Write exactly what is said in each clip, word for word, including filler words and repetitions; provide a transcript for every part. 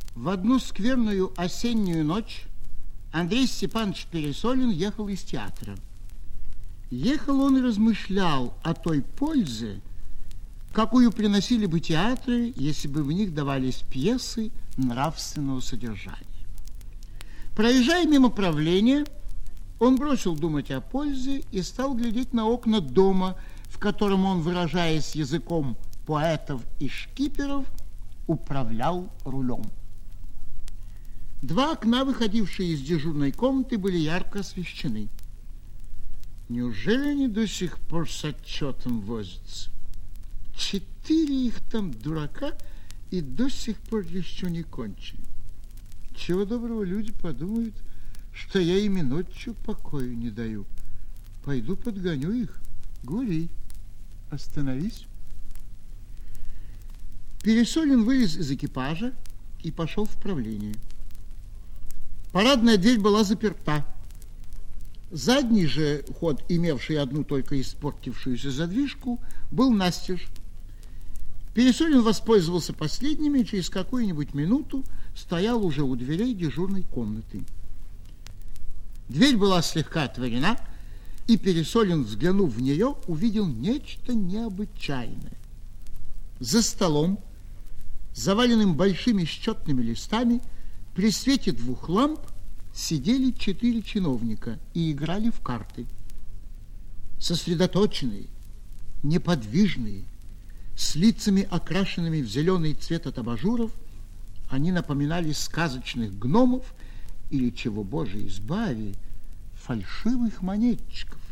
В одну скверную осеннюю ночь Андрей Степанович Пересолин ехал из театра. Ехал он и размышлял о той пользе, какую приносили бы театры, если бы в них давались пьесы нравственного содержания. Проезжая мимо правления, он бросил думать о пользе и стал глядеть на окна дома, в котором он, выражаясь языком поэтов и шкиперов, управлял рулем. Два окна, выходившие из дежурной комнаты, были ярко освещены. Неужели они до сих пор с отчетом возятся? Четыре их там дурака и до сих пор еще не кончили. Чего доброго, люди подумают, что я им и ночью покою не даю. Пойду подгоню их. Гури, остановись. Пересолин вылез из экипажа и пошел в правление. Парадная дверь была заперта. Задний же ход, имевший одну только испортившуюся задвижку, был настежь. Пересолин воспользовался последними и через какую-нибудь минуту стоял уже у дверей дежурной комнаты. Дверь была слегка отворена, и Пересолин, взглянув в нее, увидел нечто необычайное. За столом, заваленным большими счетными листами, при свете двух ламп сидели четыре чиновника и играли в карты. Сосредоточенные, неподвижные, с лицами, окрашенными в зеленый цвет от абажуров, они напоминали сказочных гномов или, чего Боже избави, фальшивых монетчиков.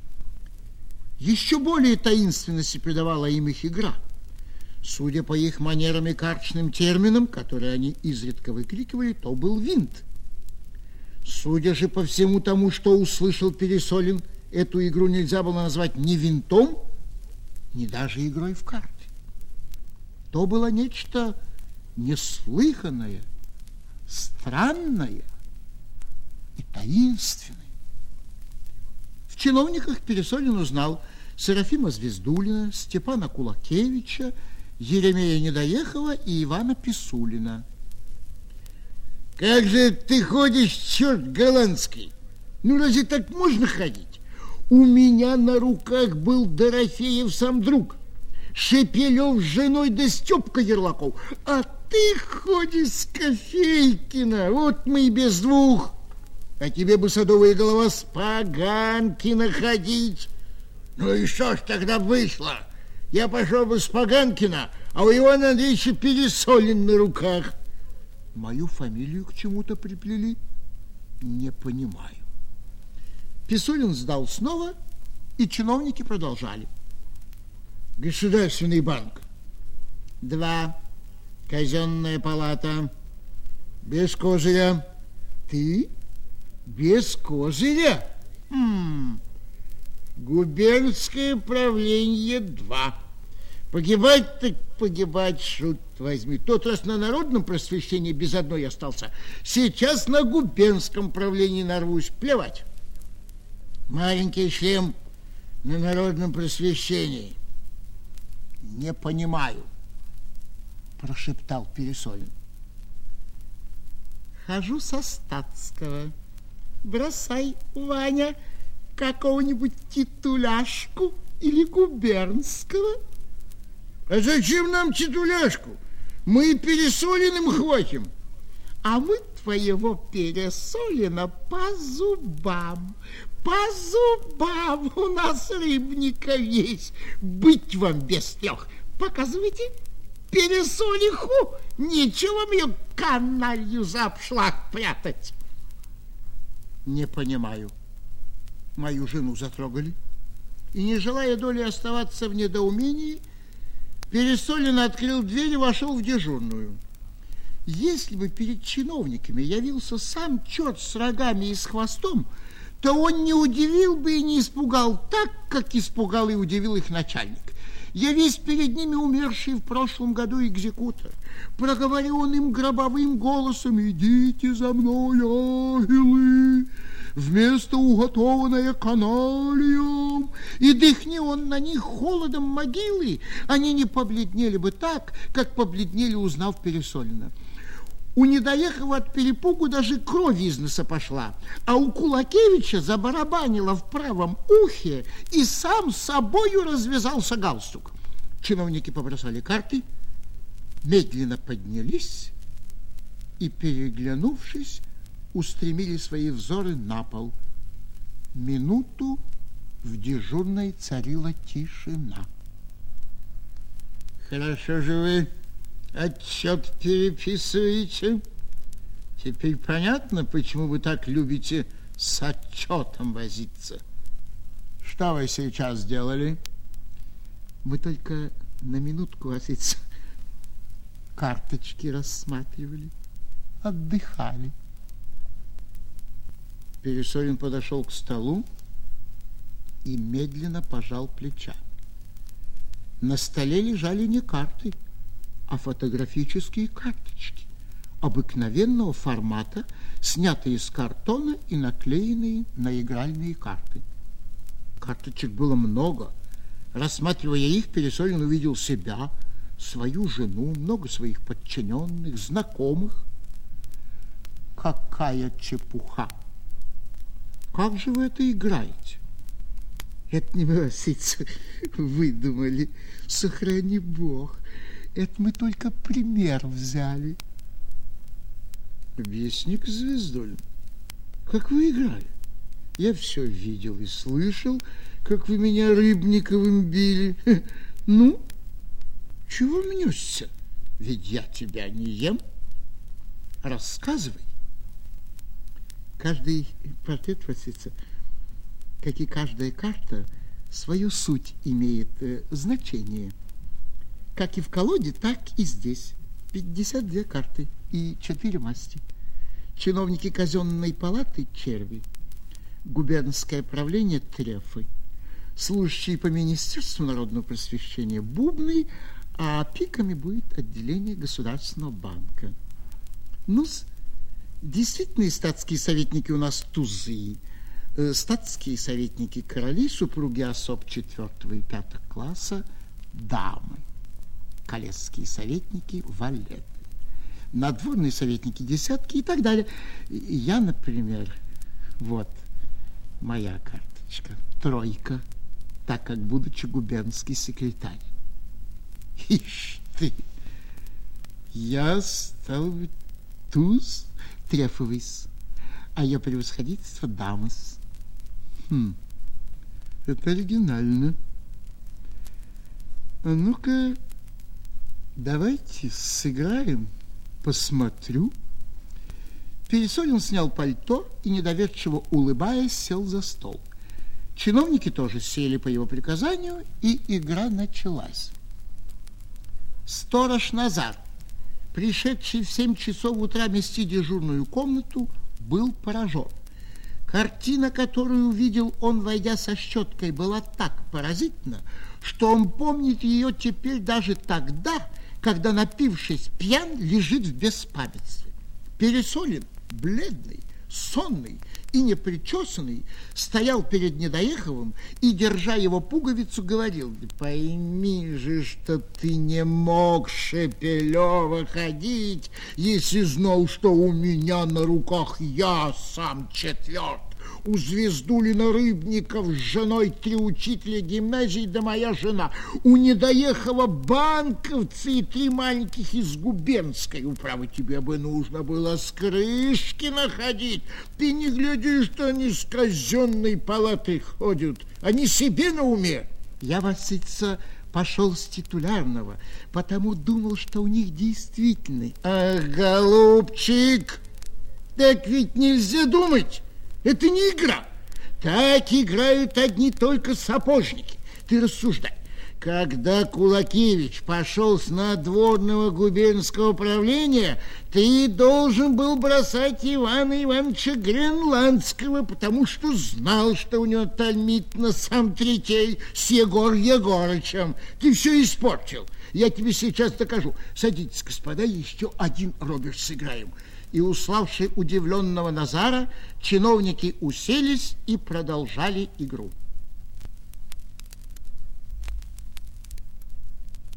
Еще более таинственности придавала им их игра. Судя по их манерам и карточным терминам, которые они изредка выкрикивали, то был винт. Судя же по всему тому, что услышал Пересолин, эту игру нельзя было назвать ни винтом, ни даже игрой в карты. То было нечто неслыханное, странное и таинственное. В чиновниках Пересолин узнал Серафима Звездулина, Степана Кулакевича, Еремея Недоехова и Ивана Писулина. Как же ты ходишь, черт голландский? Ну, разве так можно ходить? У меня на руках был Дорофеев сам друг, Шепелев с женой да Степка Ярлаков, а ты ходишь с Кофейкина, вот мы и без двух. А тебе бы, садовая голова, с Поганкина ходить. Ну и что ж тогда вышло? Я пошел бы с Поганкина, а у Ивана Андреевича Пересолин на руках. Мою фамилию к чему-то приплели? Не понимаю. Писулин сдал снова, и чиновники продолжали. Государственный банк. Два. Казенная палата. Без козыря. Ты? Без козыря? Хм. Губернское правление два. Погибать так погибать, шут возьми. Тот раз на народном просвещении без одной остался. Сейчас на губернском правлении нарвусь. Плевать. Маленький шлем на народном просвещении. Не понимаю, прошептал Пересолин. Хожу со статского. Бросай, Ваня, какого-нибудь титуляшку или губернского. А зачем нам титуляшку? Мы Пересолиным хватим. А мы твоего Пересолина по зубам. По зубам у нас рыбников есть. Быть вам без трех. Показывайте Пересолиху. Нечего мне каналью за обшлаг прятать. Не понимаю. Мою жену затрогали. И, не желая доли оставаться в недоумении, Пересолин открыл дверь и вошел в дежурную. Если бы перед чиновниками явился сам черт с рогами и с хвостом, то он не удивил бы и не испугал так, как испугал и удивил их начальник. Явись перед ними умерший в прошлом году экзекутор, проговорил он им гробовым голосом: «Идите за мной, ангелы, вместо уготованное каналием». И дыхни он на них холодом могилы, они не побледнели бы так, как побледнели, узнав Пересолина. У Недоехова от перепугу даже кровь из носа пошла, а у Кулакевича забарабанило в правом ухе, и сам собою развязался галстук. Чиновники побросали карты, медленно поднялись и, переглянувшись, устремили свои взоры на пол. Минуту в дежурной царила тишина. Хорошо же вы отчет переписываете. Теперь понятно, почему вы так любите с отчетом возиться. Что вы сейчас делали? Мы только на минутку, отец, карточки рассматривали, отдыхали. Пересолин подошел к столу и медленно пожал плечами. На столе лежали не карты, а фотографические карточки обыкновенного формата, снятые из картона и наклеенные на игральные карты. Карточек было много. Рассматривая их, Пересолин увидел себя, свою жену, много своих подчиненных, знакомых. Какая чепуха! Как же вы это играете? Это не мы, Васица, выдумали. Сохрани Бог. Это мы только пример взяли. Вестник Звездолин, как вы играли? Я все видел и слышал, как вы меня Рыбниковым били. Ну, чего мнешься? Ведь я тебя не ем. Рассказывай. Каждый портрет, Васица, как и каждая карта, свою суть имеет, э, значение. Как и в колоде, так и здесь. пятьдесят две карты и четыре масти. Чиновники казенной палаты – черви, губернское правление – трефы, служащие по Министерству народного просвещения – бубны, а пиками будет отделение Государственного банка. Ну-с, действительные статские советники у нас тузы, статские советники короли, супруги особ четвертого и пятого класса, дамы, коллежские советники, валеты, надворные советники, десятки и так далее. Я, например, вот моя карточка, тройка, так как будучи губернский секретарь. Ишь ты, я стал быть туз трефовый, а ее превосходительство дамас. Хм, это оригинально. А ну-ка, давайте сыграем, посмотрю. Пересолин снял пальто и, недоверчиво улыбаясь, сел за стол. Чиновники тоже сели по его приказанию, и игра началась. Сторож Назар, пришедший в семь часов утра мести дежурную комнату, был поражен. Картина, которую увидел он, войдя со щеткой, была так поразительна, что он помнит ее теперь даже тогда, когда, напившись пьян, лежит в беспамятстве. Пересолин, бледный, сонный и непричесанный, стоял перед Недоеховым и, держа его пуговицу, говорил: «Да пойми же, что ты не мог, Шепелева, ходить, если знал, что у меня на руках я сам четверт. У Звездулина Рыбников с женой три учителя гимназии, да моя жена. У Недоехова банковцы и три маленьких из губернской. Управа, тебе бы нужно было с крышки находить. Ты не глядишь, что они с казенной палаты ходят. Они себе на уме». Я, Васица, пошел с титулярного, потому думал, что у них действительно. Ах, голубчик, так ведь нельзя думать. Это не игра. Так играют одни только сапожники. Ты рассуждай. Когда Кулакевич пошел с надворного губернского правления, ты должен был бросать Ивана Ивановича Гренландского, потому что знал, что у него тальмит на сам третей с Егор Егорычем. Ты все испортил. Я тебе сейчас докажу. Садитесь, господа, еще один робеж сыграем. И, уславши удивленного Назара, чиновники уселись и продолжали игру.